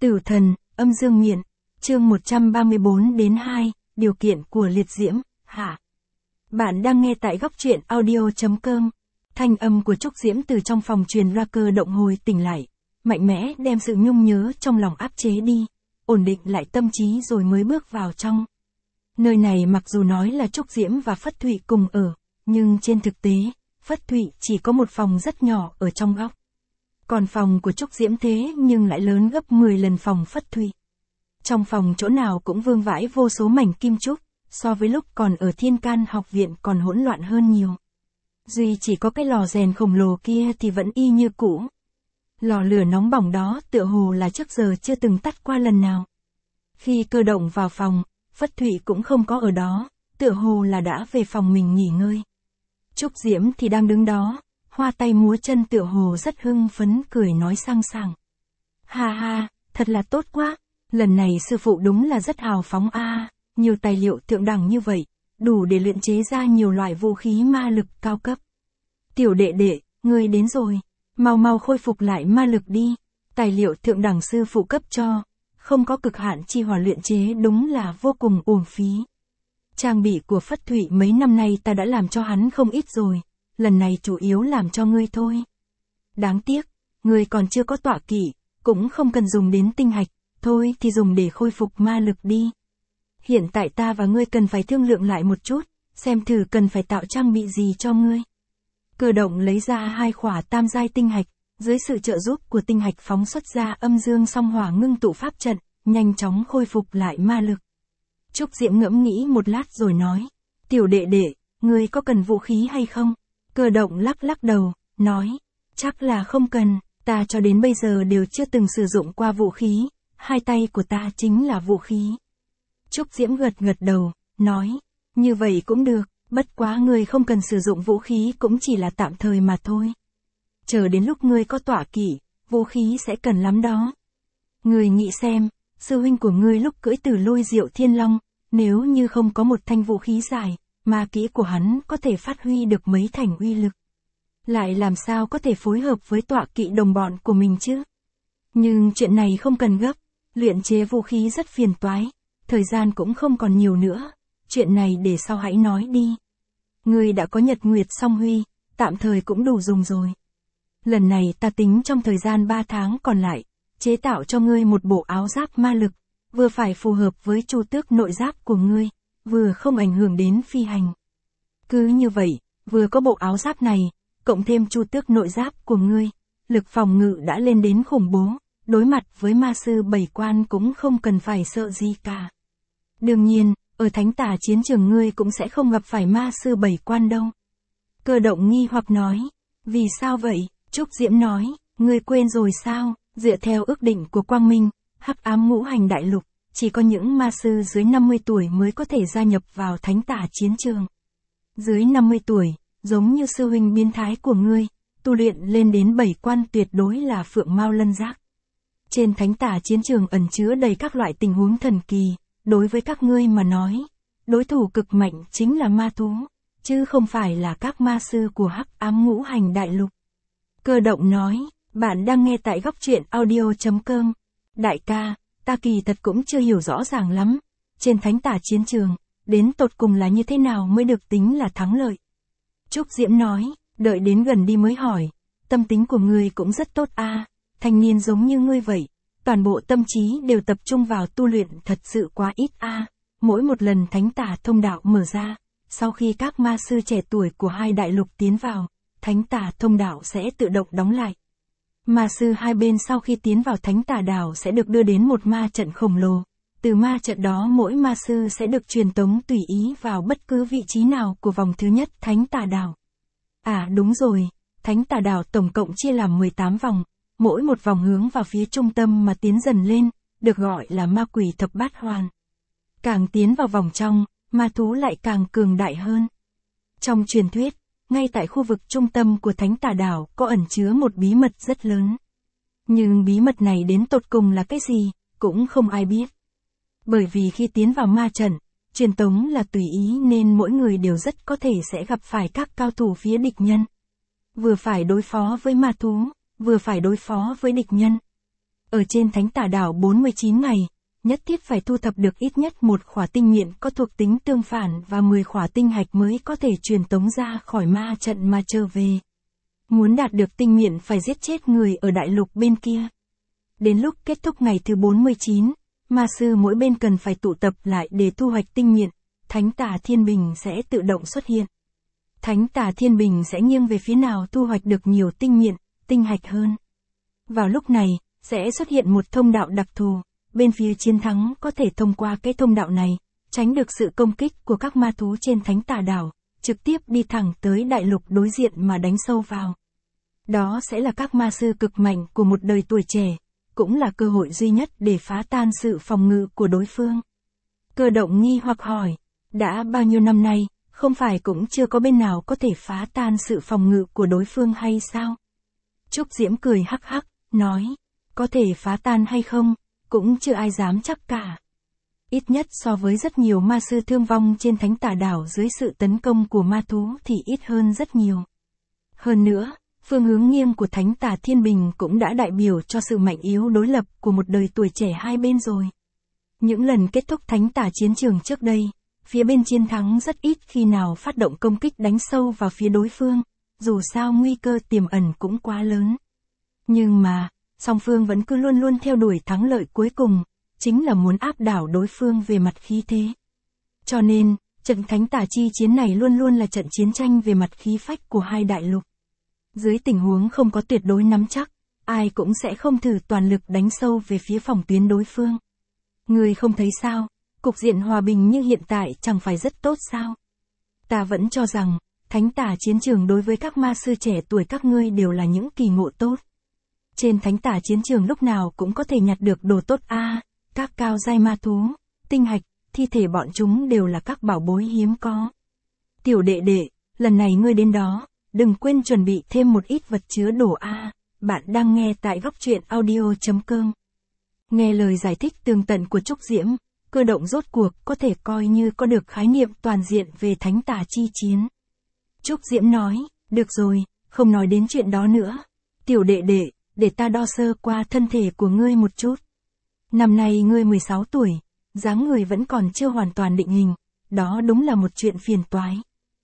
Tử thần, âm dương miện, chương 134-2, điều kiện của liệt diễm, hạ. Bạn đang nghe tại góc truyện audio.com. Thanh âm của Trúc Diễm từ trong phòng truyền ra, cơ động hồi tỉnh lại, mạnh mẽ đem sự nhung nhớ trong lòng áp chế đi, ổn định lại tâm trí rồi mới bước vào trong. Nơi này mặc dù nói là Trúc Diễm và Phất Thụy cùng ở, nhưng trên thực tế, Phất Thụy chỉ có một phòng rất nhỏ ở trong góc. Còn phòng của Trúc Diễm thế nhưng lại lớn gấp 10 lần phòng Phất Thụy. Trong phòng chỗ nào cũng vương vãi vô số mảnh kim trúc, so với lúc còn ở Thiên Can học viện còn hỗn loạn hơn nhiều. Duy chỉ có cái lò rèn khổng lồ kia thì vẫn y như cũ. Lò lửa nóng bỏng đó tựa hồ là trước giờ chưa từng tắt qua lần nào. Khi cơ động vào phòng, Phất Thụy cũng không có ở đó, tựa hồ là đã về phòng mình nghỉ ngơi. Trúc Diễm thì đang đứng đó, hoa tay múa chân tựa hồ rất hưng phấn, cười nói sang sảng. Ha ha, thật là tốt quá, lần này sư phụ đúng là rất hào phóng a, nhiều tài liệu thượng đẳng như vậy, đủ để luyện chế ra nhiều loại vũ khí ma lực cao cấp. Tiểu đệ đệ, ngươi đến rồi, mau mau khôi phục lại ma lực đi, tài liệu thượng đẳng sư phụ cấp cho, không có cực hạn chi hỏa luyện chế đúng là vô cùng uổng phí. Trang bị của Phất Thụy mấy năm nay ta đã làm cho hắn không ít rồi, lần này chủ yếu làm cho ngươi thôi. Đáng tiếc, ngươi còn chưa có tọa kỵ, cũng không cần dùng đến tinh hạch, thôi thì dùng để khôi phục ma lực đi. Hiện tại ta và ngươi cần phải thương lượng lại một chút, xem thử cần phải tạo trang bị gì cho ngươi. Cơ động lấy ra 2 khỏa tam giai tinh hạch, dưới sự trợ giúp của tinh hạch phóng xuất ra âm dương song hỏa ngưng tụ pháp trận, nhanh chóng khôi phục lại ma lực. Trúc Diễm ngẫm nghĩ một lát rồi nói, tiểu đệ đệ, ngươi có cần vũ khí hay không? Cơ động lắc lắc đầu, nói, chắc là không cần, ta cho đến bây giờ đều chưa từng sử dụng qua vũ khí, 2 tay của ta chính là vũ khí. Trúc Diễm gật gật đầu, nói, như vậy cũng được, bất quá ngươi không cần sử dụng vũ khí cũng chỉ là tạm thời mà thôi. Chờ đến lúc ngươi có tọa kỵ, vũ khí sẽ cần lắm đó. Ngươi nghĩ xem, sư huynh của ngươi lúc cưỡi Tử Lôi Diệu Thiên Long, nếu như không có một thanh vũ khí dài, ma kỹ của hắn có thể phát huy được mấy thành uy lực. Lại làm sao có thể phối hợp với tọa kỵ đồng bọn của mình chứ? Nhưng chuyện này không cần gấp, luyện chế vũ khí rất phiền toái, thời gian cũng không còn nhiều nữa, chuyện này để sau hãy nói đi. Ngươi đã có Nhật Nguyệt Song Huy, tạm thời cũng đủ dùng rồi. Lần này ta tính trong thời gian 3 tháng còn lại, chế tạo cho ngươi một bộ áo giáp ma lực, vừa phải phù hợp với chu tước nội giáp của ngươi, vừa không ảnh hưởng đến phi hành. Cứ như vậy, vừa có bộ áo giáp này, cộng thêm chu tước nội giáp của ngươi, lực phòng ngự đã lên đến khủng bố, đối mặt với ma sư 7 quan cũng không cần phải sợ gì cả. Đương nhiên, ở thánh tà chiến trường ngươi cũng sẽ không gặp phải ma sư 7 quan đâu. Cơ động nghi hoặc nói, vì sao vậy? Trúc Diễm nói, ngươi quên rồi sao, dựa theo ước định của Quang Minh, Hắc Ám Ngũ Hành Đại Lục, chỉ có những ma sư dưới 50 tuổi mới có thể gia nhập vào thánh tà chiến trường. Dưới 50 tuổi, giống như sư huynh biến thái của ngươi, tu luyện lên đến 7 quan tuyệt đối là phượng mao lân giác. Trên thánh tà chiến trường ẩn chứa đầy các loại tình huống thần kỳ, đối với các ngươi mà nói, đối thủ cực mạnh chính là ma thú, chứ không phải là các ma sư của Hắc Ám Ngũ Hành Đại Lục. Cơ động nói, bạn đang nghe tại góc truyện audio.com. Đại ca, ta kỳ thật cũng chưa hiểu rõ ràng lắm, trên thánh tà chiến trường, đến tột cùng là như thế nào mới được tính là thắng lợi. Trúc Diễm nói, đợi đến gần đi mới hỏi, tâm tính của ngươi cũng rất tốt a, thanh niên giống như ngươi vậy, toàn bộ tâm trí đều tập trung vào tu luyện thật sự quá ít a. Mỗi một lần thánh tà thông đạo mở ra, sau khi các ma sư trẻ tuổi của 2 đại lục tiến vào, thánh tà thông đạo sẽ tự động đóng lại. Ma sư hai bên sau khi tiến vào thánh tà đảo sẽ được đưa đến một ma trận khổng lồ, từ ma trận đó mỗi ma sư sẽ được truyền tống tùy ý vào bất cứ vị trí nào của vòng thứ nhất thánh tà đảo. À đúng rồi, thánh tà đảo tổng cộng chia làm 18 vòng, mỗi một vòng hướng vào phía trung tâm mà tiến dần lên, được gọi là ma quỷ thập bát hoàn. Càng tiến vào vòng trong, ma thú lại càng cường đại hơn. Trong truyền thuyết, ngay tại khu vực trung tâm của thánh tà đảo có ẩn chứa một bí mật rất lớn. Nhưng bí mật này đến tột cùng là cái gì, cũng không ai biết. Bởi vì khi tiến vào ma trận, truyền tống là tùy ý nên mỗi người đều rất có thể sẽ gặp phải các cao thủ phía địch nhân. Vừa phải đối phó với ma thú, vừa phải đối phó với địch nhân. Ở trên thánh tà đảo 49 ngày, nhất thiết phải thu thập được ít nhất một khỏa tinh nghiện có thuộc tính tương phản và 10 khỏa tinh hạch mới có thể truyền tống ra khỏi ma trận mà trở về. Muốn đạt được tinh nghiện phải giết chết người ở đại lục bên kia. Đến lúc kết thúc ngày thứ 49, ma sư mỗi bên cần phải tụ tập lại để thu hoạch tinh nghiện, thánh tà thiên bình sẽ tự động xuất hiện. Thánh tà thiên bình sẽ nghiêng về phía nào thu hoạch được nhiều tinh nghiện, tinh hạch hơn. Vào lúc này, sẽ xuất hiện một thông đạo đặc thù, bên phía chiến thắng có thể thông qua cái thông đạo này, tránh được sự công kích của các ma thú trên thánh tà đảo, trực tiếp đi thẳng tới đại lục đối diện mà đánh sâu vào. Đó sẽ là các ma sư cực mạnh của một đời tuổi trẻ, cũng là cơ hội duy nhất để phá tan sự phòng ngự của đối phương. Cơ động nghi hoặc hỏi, đã bao nhiêu năm nay, không phải cũng chưa có bên nào có thể phá tan sự phòng ngự của đối phương hay sao? Trúc Diễm cười hắc hắc, nói, có thể phá tan hay không, cũng chưa ai dám chắc cả. Ít nhất so với rất nhiều ma sư thương vong trên thánh tà đảo dưới sự tấn công của ma thú thì ít hơn rất nhiều. Hơn nữa, phương hướng nghiêng của thánh tà thiên bình cũng đã đại biểu cho sự mạnh yếu đối lập của một đời tuổi trẻ hai bên rồi. Những lần kết thúc thánh tà chiến trường trước đây, phía bên chiến thắng rất ít khi nào phát động công kích đánh sâu vào phía đối phương, dù sao nguy cơ tiềm ẩn cũng quá lớn. Nhưng mà, song phương vẫn cứ luôn luôn theo đuổi thắng lợi cuối cùng, chính là muốn áp đảo đối phương về mặt khí thế. Cho nên, trận thánh tà chi chiến này luôn luôn là trận chiến tranh về mặt khí phách của hai đại lục. Dưới tình huống không có tuyệt đối nắm chắc, ai cũng sẽ không thử toàn lực đánh sâu về phía phòng tuyến đối phương. Ngươi không thấy sao, cục diện hòa bình như hiện tại chẳng phải rất tốt sao? Ta vẫn cho rằng, thánh tà chiến trường đối với các ma sư trẻ tuổi các ngươi đều là những kỳ ngộ tốt. Trên thánh tà chiến trường lúc nào cũng có thể nhặt được đồ tốt các cao giai ma thú, tinh hạch, thi thể bọn chúng đều là các bảo bối hiếm có. Tiểu đệ đệ, lần này ngươi đến đó, đừng quên chuẩn bị thêm một ít vật chứa đồ Bạn đang nghe tại góc truyện audio.com. Nghe lời giải thích tường tận của Trúc Diễm, cơ động rốt cuộc có thể coi như có được khái niệm toàn diện về thánh tà chi chiến. Trúc Diễm nói, được rồi, không nói đến chuyện đó nữa. Tiểu đệ đệ, để ta đo sơ qua thân thể của ngươi một chút. Năm nay ngươi 16 tuổi, dáng người vẫn còn chưa hoàn toàn định hình, đó đúng là một chuyện phiền toái.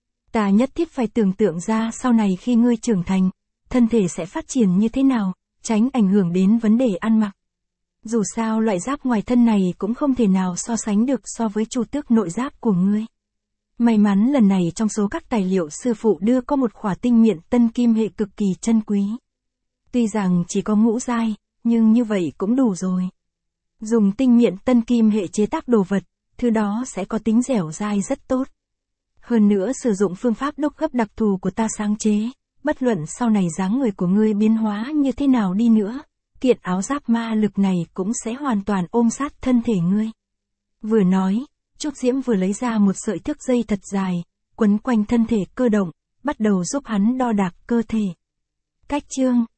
Ta nhất thiết phải tưởng tượng ra sau này khi ngươi trưởng thành, thân thể sẽ phát triển như thế nào, tránh ảnh hưởng đến vấn đề ăn mặc. Dù sao loại giáp ngoài thân này cũng không thể nào so sánh được so với chu tước nội giáp của ngươi. May mắn lần này trong số các tài liệu sư phụ đưa có một khỏa tinh nghiện tân kim hệ cực kỳ chân quý. Tuy rằng chỉ có ngũ giai, nhưng như vậy cũng đủ rồi. Dùng tinh nghiện tân kim hệ chế tác đồ vật, thứ đó sẽ có tính dẻo dai rất tốt. Hơn nữa sử dụng phương pháp đúc gấp đặc thù của ta sáng chế, bất luận sau này dáng người của ngươi biến hóa như thế nào đi nữa, kiện áo giáp ma lực này cũng sẽ hoàn toàn ôm sát thân thể ngươi. Vừa nói, Trúc Diễm vừa lấy ra một sợi thước dây thật dài, quấn quanh thân thể cơ động, bắt đầu giúp hắn đo đạc cơ thể. Cách chương